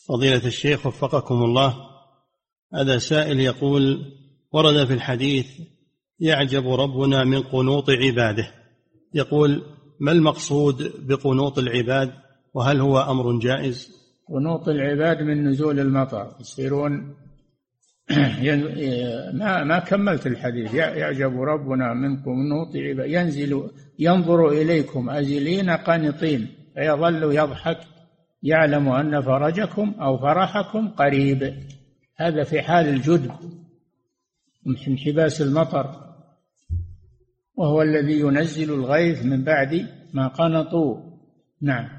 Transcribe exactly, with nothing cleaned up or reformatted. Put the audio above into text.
فضيلة الشيخ وفقكم الله، هذا سائل يقول: ورد في الحديث: يعجب ربنا من قنوط عباده. يقول: ما المقصود بقنوط العباد، وهل هو أمر جائز؟ قنوط العباد من نزول المطر، يصيرون ما ما كملت الحديث. يعجب ربنا من قنوط عباد، ينزل ينظر إليكم أزلين قانطين فيظل يضحك يعلم أن فرجكم أو فرحكم قريب. هذا في حال الجدب من انحباس المطر، وهو الذي ينزل الغيث من بعد ما قنطوا. نعم.